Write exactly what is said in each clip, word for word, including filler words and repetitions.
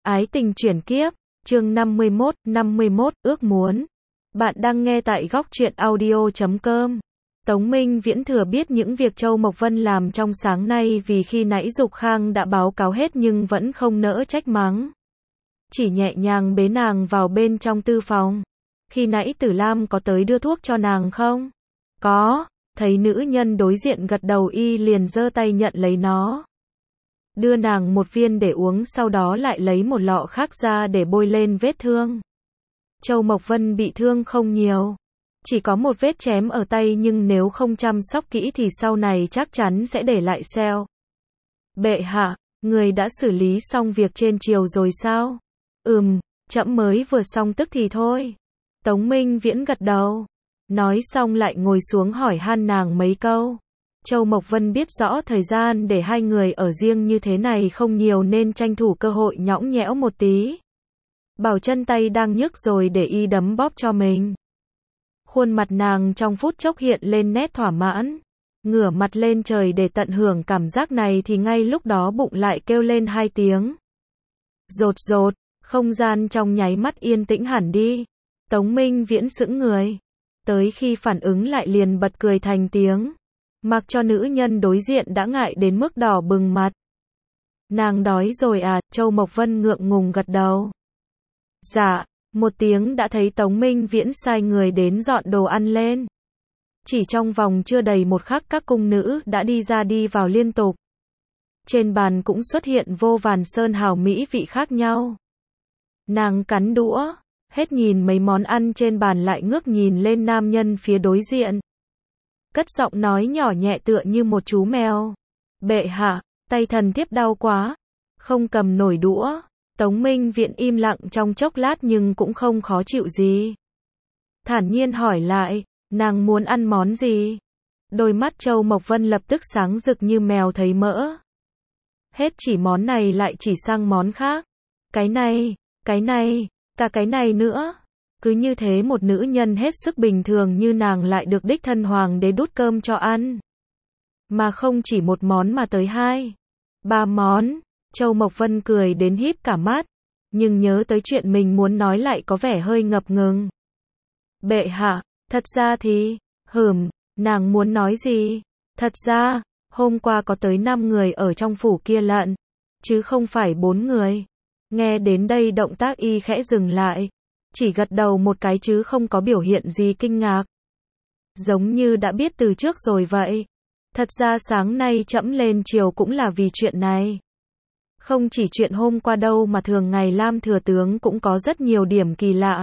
Ái tình chuyển kiếp, chương năm mươi mốt, năm mươi mốt, ước muốn. Bạn đang nghe tại góc truyện audio chấm com. Tống Minh Viễn thừa biết những việc Châu Mộc Vân làm trong sáng nay vì khi nãy Dục Khang đã báo cáo hết nhưng vẫn không nỡ trách mắng. Chỉ nhẹ nhàng bế nàng vào bên trong tư phòng. Khi nãy Tử Lam có tới đưa thuốc cho nàng không? Có, thấy nữ nhân đối diện gật đầu y liền giơ tay nhận lấy nó. Đưa nàng một viên để uống sau đó lại lấy một lọ khác ra để bôi lên vết thương. Châu Mộc Vân bị thương không nhiều. Chỉ có một vết chém ở tay nhưng nếu không chăm sóc kỹ thì sau này chắc chắn sẽ để lại sẹo. Bệ hạ, người đã xử lý xong việc trên triều rồi sao? Ừm, trẫm mới vừa xong tức thì thôi. Tống Minh Viễn gật đầu. Nói xong lại ngồi xuống hỏi han nàng mấy câu. Châu Mộc Vân biết rõ thời gian để hai người ở riêng như thế này không nhiều nên tranh thủ cơ hội nhõng nhẽo một tí. Bảo chân tay đang nhức rồi để y đấm bóp cho mình. Khuôn mặt nàng trong phút chốc hiện lên nét thỏa mãn. Ngửa mặt lên trời để tận hưởng cảm giác này thì ngay lúc đó bụng lại kêu lên hai tiếng. Rột rột, không gian trong nháy mắt yên tĩnh hẳn đi. Tống Minh Viễn sững người. Tới khi phản ứng lại liền bật cười thành tiếng. Mặc cho nữ nhân đối diện đã ngại đến mức đỏ bừng mặt. Nàng đói rồi à? Châu Mộc Vân ngượng ngùng gật đầu. Dạ, một tiếng đã thấy Tống Minh Viễn sai người đến dọn đồ ăn lên. Chỉ trong vòng chưa đầy một khắc các cung nữ đã đi ra đi vào liên tục. Trên bàn cũng xuất hiện vô vàn sơn hào mỹ vị khác nhau. Nàng cắn đũa, hết nhìn mấy món ăn trên bàn lại ngước nhìn lên nam nhân phía đối diện. Cất giọng nói nhỏ nhẹ tựa như một chú mèo. Bệ hạ, tay thần thiếp đau quá. Không cầm nổi đũa. Tống Minh Viễn im lặng trong chốc lát nhưng cũng không khó chịu gì. Thản nhiên hỏi lại, nàng muốn ăn món gì? Đôi mắt Châu Mộc Vân lập tức sáng rực như mèo thấy mỡ. Hết chỉ món này lại chỉ sang món khác. Cái này, cái này, cả cái này nữa. Cứ như thế một nữ nhân hết sức bình thường như nàng lại được đích thân hoàng đế đút cơm cho ăn. Mà không chỉ một món mà tới hai, ba món. Châu Mộc Vân cười đến híp cả mắt. Nhưng nhớ tới chuyện mình muốn nói lại có vẻ hơi ngập ngừng. Bệ hạ, thật ra thì, hừm, nàng muốn nói gì? Thật ra, hôm qua có tới năm người ở trong phủ kia lận. Chứ không phải bốn người. Nghe đến đây động tác y khẽ dừng lại. Chỉ gật đầu một cái chứ không có biểu hiện gì kinh ngạc. Giống như đã biết từ trước rồi vậy. Thật ra sáng nay trẫm lên triều cũng là vì chuyện này. Không chỉ chuyện hôm qua đâu mà thường ngày Lam thừa tướng cũng có rất nhiều điểm kỳ lạ.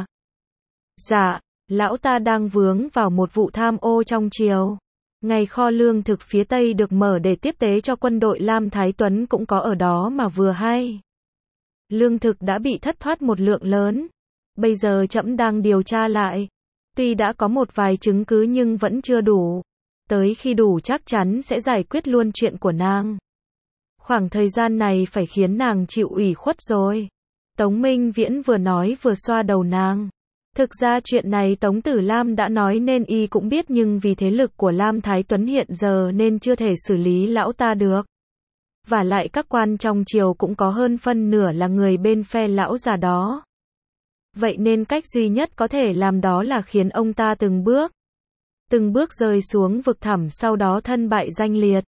Dạ, lão ta đang vướng vào một vụ tham ô trong triều. Ngày kho lương thực phía Tây được mở để tiếp tế cho quân đội Lam Thái Tuấn cũng có ở đó mà vừa hay. Lương thực đã bị thất thoát một lượng lớn. Bây giờ trẫm đang điều tra lại. Tuy đã có một vài chứng cứ nhưng vẫn chưa đủ. Tới khi đủ chắc chắn sẽ giải quyết luôn chuyện của nàng. Khoảng thời gian này phải khiến nàng chịu ủy khuất rồi. Tống Minh Viễn vừa nói vừa xoa đầu nàng. Thực ra chuyện này Tống Tử Lam đã nói nên y cũng biết nhưng vì thế lực của Lam Thái Tuấn hiện giờ nên chưa thể xử lý lão ta được. Và lại các quan trong triều cũng có hơn phân nửa là người bên phe lão già đó. Vậy nên cách duy nhất có thể làm đó là khiến ông ta từng bước, từng bước rơi xuống vực thẳm sau đó thân bại danh liệt.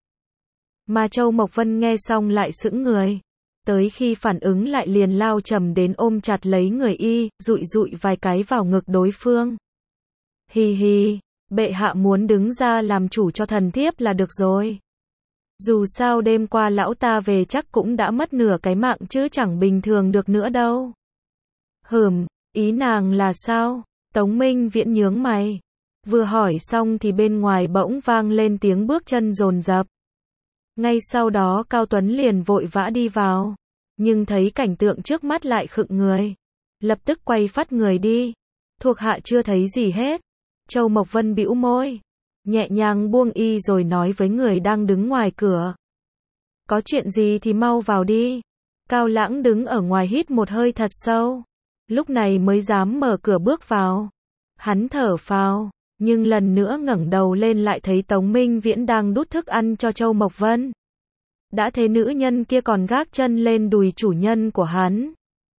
Mà Châu Mộc Vân nghe xong lại sững người. Tới khi phản ứng lại liền lao chầm đến ôm chặt lấy người y, dụi dụi vài cái vào ngực đối phương. Hi hi, bệ hạ muốn đứng ra làm chủ cho thần thiếp là được rồi. Dù sao đêm qua lão ta về chắc cũng đã mất nửa cái mạng chứ chẳng bình thường được nữa đâu. Hừm, ý nàng là sao? Tống Minh Viễn nhướng mày. Vừa hỏi xong thì bên ngoài bỗng vang lên tiếng bước chân dồn dập. Ngay sau đó Cao Tuấn liền vội vã đi vào. Nhưng thấy cảnh tượng trước mắt lại khựng người. Lập tức quay phắt người đi. Thuộc hạ chưa thấy gì hết. Châu Mộc Vân bĩu môi. Nhẹ nhàng buông y rồi nói với người đang đứng ngoài cửa. Có chuyện gì thì mau vào đi. Cao Lãng đứng ở ngoài hít một hơi thật sâu. Lúc này mới dám mở cửa bước vào. Hắn thở phào. Nhưng lần nữa ngẩng đầu lên lại thấy Tống Minh Viễn đang đút thức ăn cho Châu Mộc Vân. Đã thế nữ nhân kia còn gác chân lên đùi chủ nhân của hắn.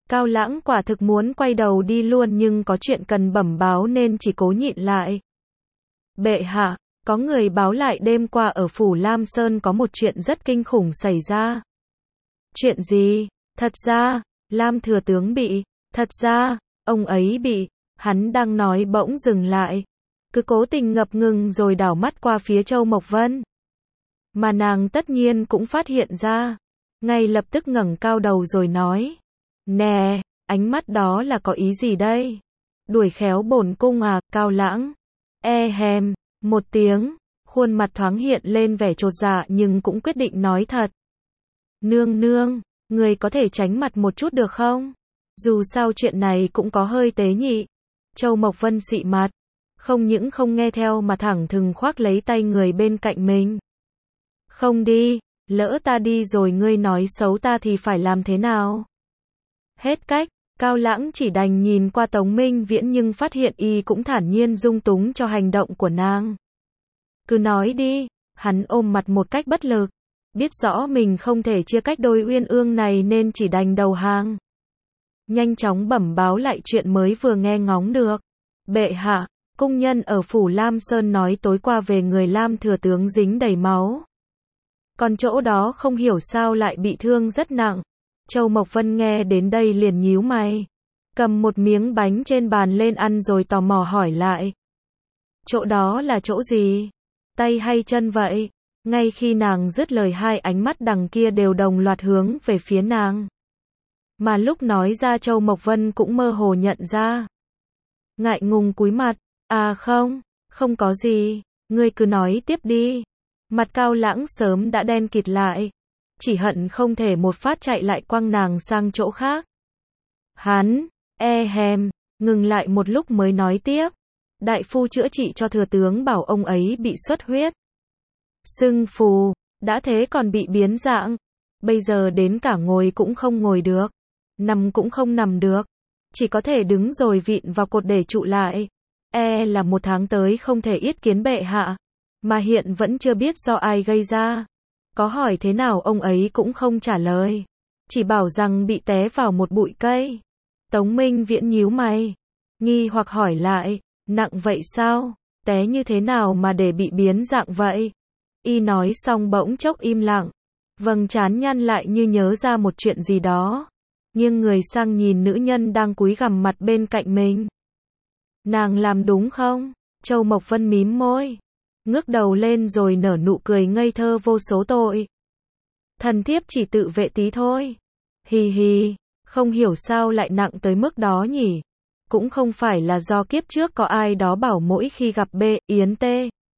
Cao Lãng quả thực muốn quay đầu đi luôn nhưng có chuyện cần bẩm báo nên chỉ cố nhịn lại. Bệ hạ, có người báo lại đêm qua ở phủ Lam Sơn có một chuyện rất kinh khủng xảy ra. Chuyện gì? Thật ra, Lam thừa tướng bị, thật ra, ông ấy bị, hắn đang nói bỗng dừng lại. Cứ cố tình ngập ngừng rồi đảo mắt qua phía Châu Mộc Vân. Mà nàng tất nhiên cũng phát hiện ra. Ngay lập tức ngẩng cao đầu rồi nói. Nè, ánh mắt đó là có ý gì đây? Đuổi khéo bổn cung à, Cao Lãng. E hèm, một tiếng, khuôn mặt thoáng hiện lên vẻ chột dạ nhưng cũng quyết định nói thật. Nương nương, người có thể tránh mặt một chút được không? Dù sao chuyện này cũng có hơi tế nhị. Châu Mộc Vân xị mặt. Không những không nghe theo mà thẳng thừng khoác lấy tay người bên cạnh mình. Không đi, lỡ ta đi rồi ngươi nói xấu ta thì phải làm thế nào? Hết cách, Cao Lãng chỉ đành nhìn qua Tống Minh Viễn nhưng phát hiện y cũng thản nhiên dung túng cho hành động của nàng. Cứ nói đi, hắn ôm mặt một cách bất lực. Biết rõ mình không thể chia cách đôi uyên ương này nên chỉ đành đầu hàng. Nhanh chóng bẩm báo lại chuyện mới vừa nghe ngóng được. Bệ hạ, cung nhân ở phủ Lam Sơn nói tối qua về người Lam thừa tướng dính đầy máu. Còn chỗ đó không hiểu sao lại bị thương rất nặng. Châu Mộc Vân nghe đến đây liền nhíu mày. Cầm một miếng bánh trên bàn lên ăn rồi tò mò hỏi lại. Chỗ đó là chỗ gì? Tay hay chân vậy? Ngay khi nàng dứt lời hai ánh mắt đằng kia đều đồng loạt hướng về phía nàng. Mà lúc nói ra Châu Mộc Vân cũng mơ hồ nhận ra. Ngại ngùng cúi mặt. À không, không có gì, ngươi cứ nói tiếp đi. Mặt Cao Lãng sớm đã đen kịt lại. Chỉ hận không thể một phát chạy lại quăng nàng sang chỗ khác. Hắn, e hèm, ngừng lại một lúc mới nói tiếp. Đại phu chữa trị cho thừa tướng bảo ông ấy bị xuất huyết. Sưng phù, đã thế còn bị biến dạng. Bây giờ đến cả ngồi cũng không ngồi được. Nằm cũng không nằm được. Chỉ có thể đứng rồi vịn vào cột để trụ lại. E là một tháng tới không thể yết kiến bệ hạ. Mà hiện vẫn chưa biết do ai gây ra. Có hỏi thế nào ông ấy cũng không trả lời. Chỉ bảo rằng bị té vào một bụi cây. Tống Minh Viễn nhíu mày. Nghi hoặc hỏi lại. Nặng vậy sao? Té như thế nào mà để bị biến dạng vậy? Y nói xong bỗng chốc im lặng. Vầng trán nhăn lại như nhớ ra một chuyện gì đó. Nghiêng người sang nhìn nữ nhân đang cúi gằm mặt bên cạnh mình. Nàng làm đúng không? Châu Mộc Vân mím môi. Ngước đầu lên rồi nở nụ cười ngây thơ vô số tội. Thần thiếp chỉ tự vệ tí thôi. Hì hì, không hiểu sao lại nặng tới mức đó nhỉ? Cũng không phải là do kiếp trước có ai đó bảo mỗi khi gặp B, Yến T.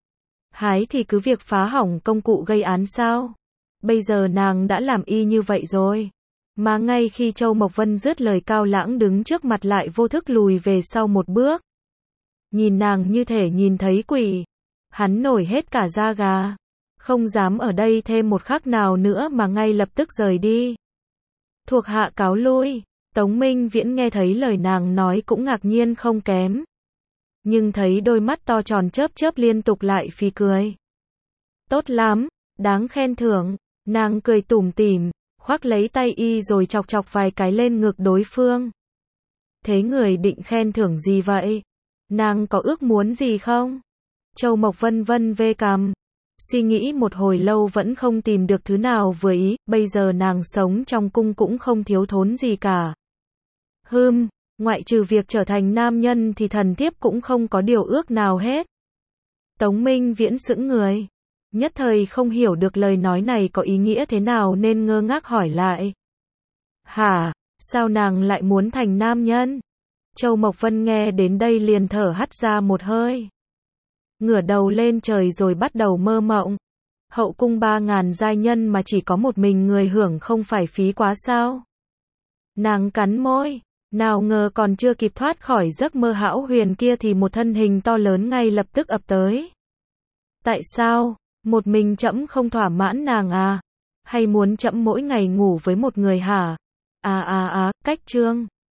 Hái thì cứ việc phá hỏng công cụ gây án sao? Bây giờ nàng đã làm y như vậy rồi. Mà ngay khi Châu Mộc Vân dứt lời Cao Lãng đứng trước mặt lại vô thức lùi về sau một bước. Nhìn nàng như thể nhìn thấy quỷ. Hắn nổi hết cả da gà. Không dám ở đây thêm một khắc nào nữa mà ngay lập tức rời đi. Thuộc hạ cáo lui. Tống Minh Viễn nghe thấy lời nàng nói cũng ngạc nhiên không kém. Nhưng thấy đôi mắt to tròn chớp chớp liên tục lại phì cười. Tốt lắm, đáng khen thưởng. Nàng cười tủm tỉm, khoác lấy tay y rồi chọc chọc vài cái lên ngực đối phương. Thế người định khen thưởng gì vậy? Nàng có ước muốn gì không? Châu Mộc Vân vân vê cằm. Suy nghĩ một hồi lâu vẫn không tìm được thứ nào vừa ý, bây giờ nàng sống trong cung cũng không thiếu thốn gì cả. Hừm, ngoại trừ việc trở thành nam nhân thì thần thiếp cũng không có điều ước nào hết. Tống Minh Viễn sững người. Nhất thời không hiểu được lời nói này có ý nghĩa thế nào nên ngơ ngác hỏi lại. Hả, sao nàng lại muốn thành nam nhân? Châu Mộc Vân nghe đến đây liền thở hắt ra một hơi. Ngửa đầu lên trời rồi bắt đầu mơ mộng. Hậu cung ba ngàn giai nhân mà chỉ có một mình người hưởng không phải phí quá sao? Nàng cắn môi. Nào ngờ còn chưa kịp thoát khỏi giấc mơ hão huyền kia thì một thân hình to lớn ngay lập tức ập tới. Tại sao? Một mình trẫm không thỏa mãn nàng à? Hay muốn trẫm mỗi ngày ngủ với một người hả? À à à, cách chương.